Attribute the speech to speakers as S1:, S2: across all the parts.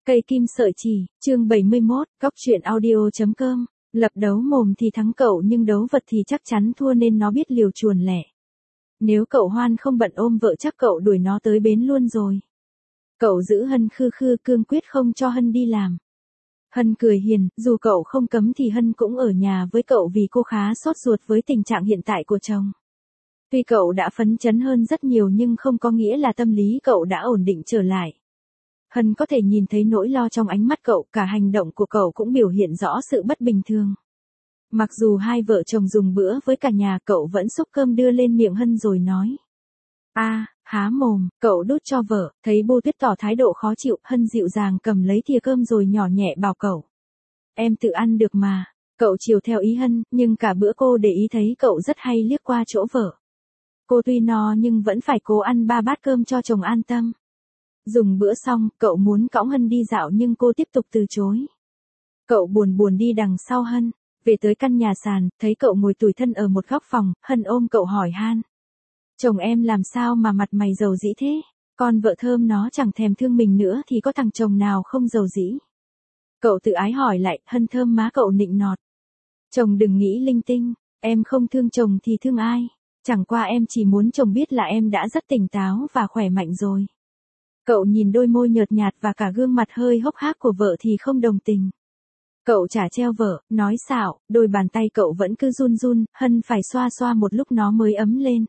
S1: Cây kim sợi chỉ, chương 71, góc truyện audio.com. Lập đấu mồm thì thắng cậu nhưng đấu vật thì chắc chắn thua nên nó biết liều chuồn lẻ. Nếu cậu Hoan không bận ôm vợ chắc cậu đuổi nó tới bến luôn rồi. Cậu giữ Hân khư khư cương quyết không cho Hân đi làm. Hân cười hiền, dù cậu không cấm thì Hân cũng ở nhà với cậu vì cô khá sốt ruột với tình trạng hiện tại của chồng. Tuy cậu đã phấn chấn hơn rất nhiều nhưng không có nghĩa là tâm lý cậu đã ổn định trở lại. Hân có thể nhìn thấy nỗi lo trong ánh mắt cậu, cả hành động của cậu cũng biểu hiện rõ sự bất bình thường. Mặc dù hai vợ chồng dùng bữa với cả nhà, cậu vẫn xúc cơm đưa lên miệng Hân rồi nói. Há mồm, cậu đút cho vợ, thấy Bô Tuyết tỏ thái độ khó chịu, Hân dịu dàng cầm lấy thìa cơm rồi nhỏ nhẹ bảo cậu. Em tự ăn được mà, cậu chiều theo ý Hân, nhưng cả bữa cô để ý thấy cậu rất hay liếc qua chỗ vợ. Cô tuy no nhưng vẫn phải cố ăn 3 bát cơm cho chồng an tâm. Dùng bữa xong, cậu muốn cõng Hân đi dạo nhưng cô tiếp tục từ chối. Cậu buồn buồn đi đằng sau Hân, về tới căn nhà sàn, thấy cậu ngồi tủi thân ở một góc phòng, Hân ôm cậu hỏi han. Chồng em làm sao mà mặt mày dầu dĩ thế? Con vợ thơm nó chẳng thèm thương mình nữa thì có thằng chồng nào không dầu dĩ? Cậu tự ái hỏi lại, Hân thơm má cậu nịnh nọt. Chồng đừng nghĩ linh tinh, em không thương chồng thì thương ai? Chẳng qua em chỉ muốn chồng biết là em đã rất tỉnh táo và khỏe mạnh rồi. Cậu nhìn đôi môi nhợt nhạt và cả gương mặt hơi hốc hác của vợ thì không đồng tình. Cậu chả treo vợ, nói xạo, đôi bàn tay cậu vẫn cứ run run, Hân phải xoa xoa một lúc nó mới ấm lên.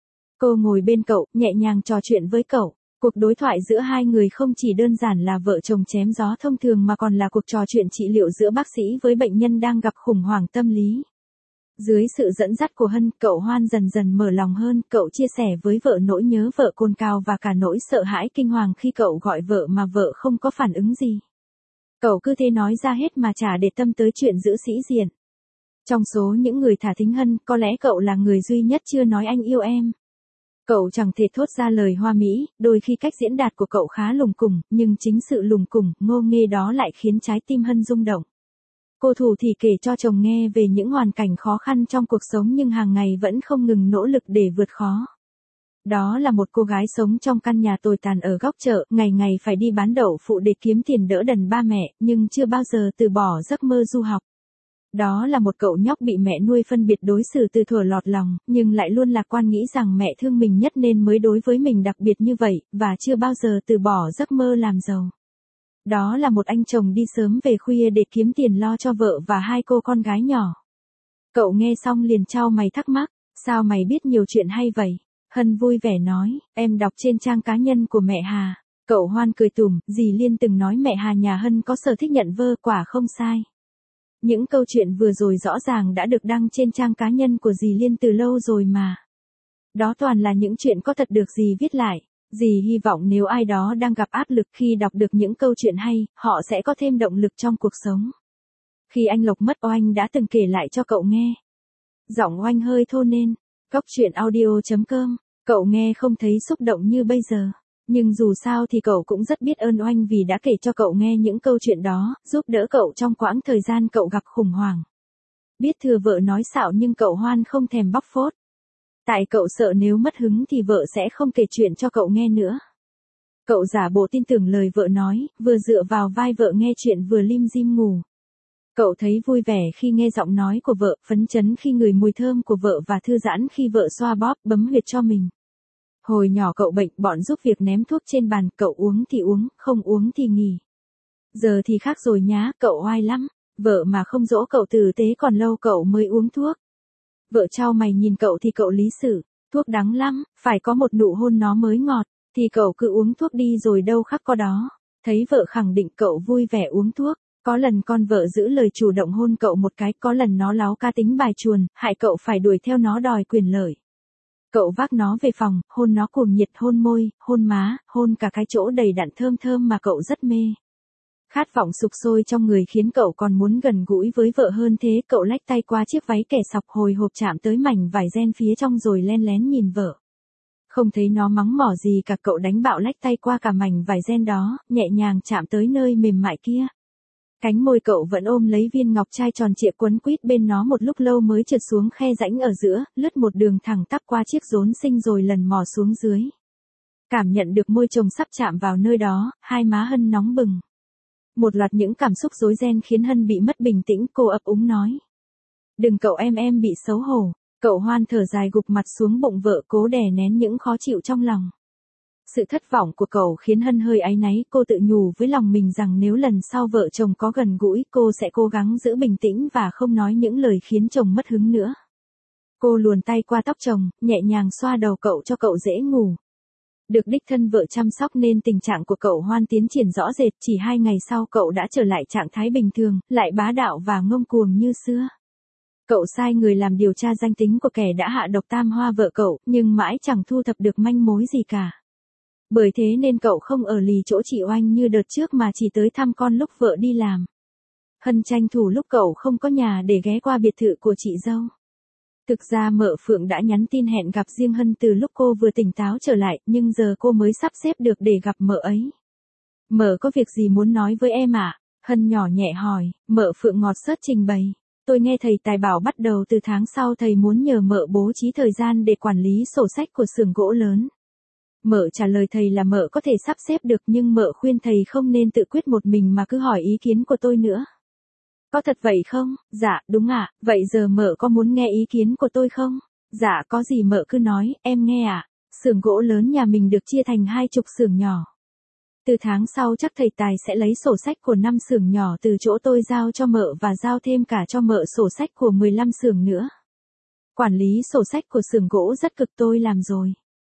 S1: Cô ngồi bên cậu, nhẹ nhàng trò chuyện với cậu. Cuộc đối thoại giữa hai người không chỉ đơn giản là vợ chồng chém gió thông thường mà còn là cuộc trò chuyện trị liệu giữa bác sĩ với bệnh nhân đang gặp khủng hoảng tâm lý. Dưới sự dẫn dắt của Hân, cậu Hoan dần dần mở lòng hơn, cậu chia sẻ với vợ nỗi nhớ vợ cồn cào và cả nỗi sợ hãi kinh hoàng khi cậu gọi vợ mà vợ không có phản ứng gì. Cậu cứ thế nói ra hết mà chả để tâm tới chuyện giữ sĩ diện. Trong số những người thả thính Hân, có lẽ cậu là người duy nhất chưa nói anh yêu em. Cậu chẳng thể thốt ra lời hoa mỹ, đôi khi cách diễn đạt của cậu khá lùng củng, nhưng chính sự lùng củng, ngô nghê đó lại khiến trái tim Hân rung động. Cô thủ thì kể cho chồng nghe về những hoàn cảnh khó khăn trong cuộc sống nhưng hàng ngày vẫn không ngừng nỗ lực để vượt khó. Đó là một cô gái sống trong căn nhà tồi tàn ở góc chợ, ngày ngày phải đi bán đậu phụ để kiếm tiền đỡ đần ba mẹ, nhưng chưa bao giờ từ bỏ giấc mơ du học. Đó là một cậu nhóc bị mẹ nuôi phân biệt đối xử từ thuở lọt lòng, nhưng lại luôn lạc quan nghĩ rằng mẹ thương mình nhất nên mới đối với mình đặc biệt như vậy, và chưa bao giờ từ bỏ giấc mơ làm giàu. Đó là một anh chồng đi sớm về khuya để kiếm tiền lo cho vợ và hai cô con gái nhỏ. Cậu nghe xong liền chau mày thắc mắc, sao mày biết nhiều chuyện hay vậy? Hân vui vẻ nói, em đọc trên trang cá nhân của mẹ Hà. Cậu Hoan cười tủm, dì Liên từng nói mẹ Hà nhà Hân có sở thích nhận vơ, quả không sai. Những câu chuyện vừa rồi rõ ràng đã được đăng trên trang cá nhân của dì Liên từ lâu rồi mà. Đó toàn là những chuyện có thật được dì viết lại. Dì hy vọng nếu ai đó đang gặp áp lực khi đọc được những câu chuyện hay, họ sẽ có thêm động lực trong cuộc sống. Khi anh Lộc mất, Oanh đã từng kể lại cho cậu nghe. Giọng Oanh hơi thô nên. Góc truyện audio.com. Cậu nghe không thấy xúc động như bây giờ. Nhưng dù sao thì cậu cũng rất biết ơn Oanh vì đã kể cho cậu nghe những câu chuyện đó, giúp đỡ cậu trong quãng thời gian cậu gặp khủng hoảng. Biết thừa vợ nói xạo nhưng cậu Hoan không thèm bóc phốt. Tại cậu sợ nếu mất hứng thì vợ sẽ không kể chuyện cho cậu nghe nữa. Cậu giả bộ tin tưởng lời vợ nói, vừa dựa vào vai vợ nghe chuyện vừa lim dim ngủ. Cậu thấy vui vẻ khi nghe giọng nói của vợ, phấn chấn khi ngửi mùi thơm của vợ và thư giãn khi vợ xoa bóp, bấm huyệt cho mình. Hồi nhỏ cậu bệnh, bọn giúp việc ném thuốc trên bàn, cậu uống thì uống, không uống thì nghỉ. Giờ thì khác rồi nhá, cậu oai lắm. Vợ mà không dỗ cậu tử tế còn lâu cậu mới uống thuốc. Vợ chau mày nhìn cậu thì cậu lý xử, thuốc đắng lắm, phải có một nụ hôn nó mới ngọt, thì cậu cứ uống thuốc đi rồi đâu khắc có đó. Thấy vợ khẳng định cậu vui vẻ uống thuốc, có lần con vợ giữ lời chủ động hôn cậu một cái, có lần nó láu cá tính bài chuồn, hại cậu phải đuổi theo nó đòi quyền lợi. Cậu vác nó về phòng, hôn nó cuồng nhiệt, hôn môi, hôn má, hôn cả cái chỗ đầy đặn thơm thơm mà cậu rất mê. Khát vọng sục sôi trong người khiến cậu còn muốn gần gũi với vợ hơn thế, cậu lách tay qua chiếc váy kẻ sọc hồi hộp chạm tới mảnh vải ren phía trong rồi len lén nhìn vợ. Không thấy nó mắng mỏ gì cả, cậu đánh bạo lách tay qua cả mảnh vải ren đó, nhẹ nhàng chạm tới nơi mềm mại kia. Cánh môi cậu vẫn ôm lấy viên ngọc trai tròn trịa quấn quýt bên nó một lúc lâu mới trượt xuống khe rãnh ở giữa, lướt một đường thẳng tắp qua chiếc rốn xinh rồi lần mò xuống dưới. Cảm nhận được môi chồng sắp chạm vào nơi đó, hai má Hân nóng bừng. Một loạt những cảm xúc rối ren khiến Hân bị mất bình tĩnh, cô ấp úng nói. Đừng cậu em bị xấu hổ. Cậu Hoan thở dài gục mặt xuống bụng vợ cố đè nén những khó chịu trong lòng. Sự thất vọng của cậu khiến Hân hơi áy náy, cô tự nhủ với lòng mình rằng nếu lần sau vợ chồng có gần gũi cô sẽ cố gắng giữ bình tĩnh và không nói những lời khiến chồng mất hứng nữa. Cô luồn tay qua tóc chồng, nhẹ nhàng xoa đầu cậu cho cậu dễ ngủ. Được đích thân vợ chăm sóc nên tình trạng của cậu Hoan tiến triển rõ rệt, chỉ 2 ngày sau cậu đã trở lại trạng thái bình thường, lại bá đạo và ngông cuồng như xưa. Cậu sai người làm điều tra danh tính của kẻ đã hạ độc tam hoa vợ cậu, nhưng mãi chẳng thu thập được manh mối gì cả. Bởi thế nên cậu không ở lì chỗ chị Oanh như đợt trước mà chỉ tới thăm con lúc vợ đi làm. Hân tranh thủ lúc cậu không có nhà để ghé qua biệt thự của chị dâu. Thực ra mợ Phượng đã nhắn tin hẹn gặp riêng Hân từ lúc cô vừa tỉnh táo trở lại, nhưng giờ cô mới sắp xếp được để gặp mợ ấy. Mợ có việc gì muốn nói với em ạ? Hân nhỏ nhẹ hỏi, mợ Phượng ngọt xớt trình bày. Tôi nghe thầy Tài bảo bắt đầu từ tháng sau thầy muốn nhờ mợ bố trí thời gian để quản lý sổ sách của xưởng gỗ lớn. Mợ trả lời thầy là mợ có thể sắp xếp được, nhưng mợ khuyên thầy không nên tự quyết một mình mà cứ hỏi ý kiến của tôi nữa. Có thật vậy không? Dạ, đúng ạ, vậy giờ mợ có muốn nghe ý kiến của tôi không? Dạ, có gì mợ cứ nói, em nghe ạ. Xưởng gỗ lớn nhà mình được chia thành 20 xưởng nhỏ. Từ tháng sau chắc thầy Tài sẽ lấy sổ sách của 5 xưởng nhỏ từ chỗ tôi giao cho mợ và giao thêm cả cho mợ sổ sách của 15 xưởng nữa. Quản lý sổ sách của xưởng gỗ rất cực, tôi làm rồi.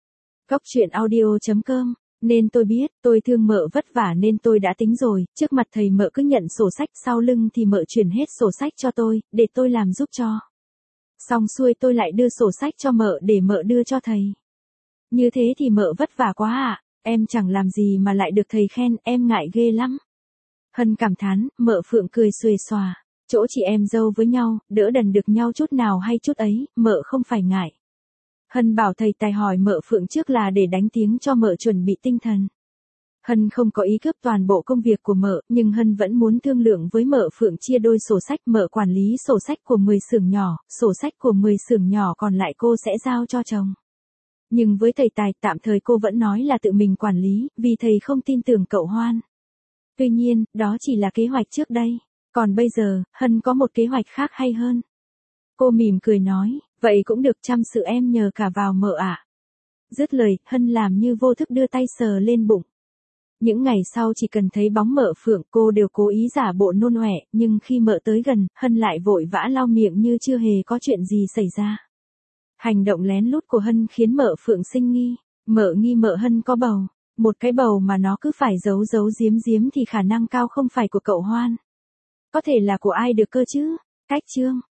S1: Góc truyện audio.com. Nên tôi biết, tôi thương mợ vất vả nên tôi đã tính rồi, trước mặt thầy mợ cứ nhận sổ sách, sau lưng thì mợ chuyển hết sổ sách cho tôi, để tôi làm giúp cho. Xong xuôi tôi lại đưa sổ sách cho mợ để mợ đưa cho thầy. Như thế thì mợ vất vả quá ạ, em chẳng làm gì mà lại được thầy khen, em ngại ghê lắm. Hân cảm thán, mợ Phượng cười xuề xòa, chỗ chị em dâu với nhau, đỡ đần được nhau chút nào hay chút ấy, mợ không phải ngại. Hân bảo thầy Tài hỏi mợ Phượng trước là để đánh tiếng cho mợ chuẩn bị tinh thần. Hân không có ý cướp toàn bộ công việc của mợ, nhưng Hân vẫn muốn thương lượng với mợ Phượng chia đôi sổ sách, mợ quản lý sổ sách của 10 xưởng nhỏ, sổ sách của 10 xưởng nhỏ còn lại cô sẽ giao cho chồng. Nhưng với thầy Tài, tạm thời cô vẫn nói là tự mình quản lý, vì thầy không tin tưởng cậu Hoan. Tuy nhiên, đó chỉ là kế hoạch trước đây. Còn bây giờ, Hân có một kế hoạch khác hay hơn. Cô mỉm cười nói, vậy cũng được, chăm sự em nhờ cả vào mợ ạ. Dứt lời, Hân làm như vô thức đưa tay sờ lên bụng. Những ngày sau chỉ cần thấy bóng mợ Phượng cô đều cố ý giả bộ nôn ọe, nhưng khi mợ tới gần, Hân lại vội vã lau miệng như chưa hề có chuyện gì xảy ra. Hành động lén lút của Hân khiến mợ Phượng sinh nghi. Mợ nghi mợ Hân có bầu. Một cái bầu mà nó cứ phải giấu giấu giếm giếm thì khả năng cao không phải của cậu Hoan. Có thể là của ai được cơ chứ? Cách chương.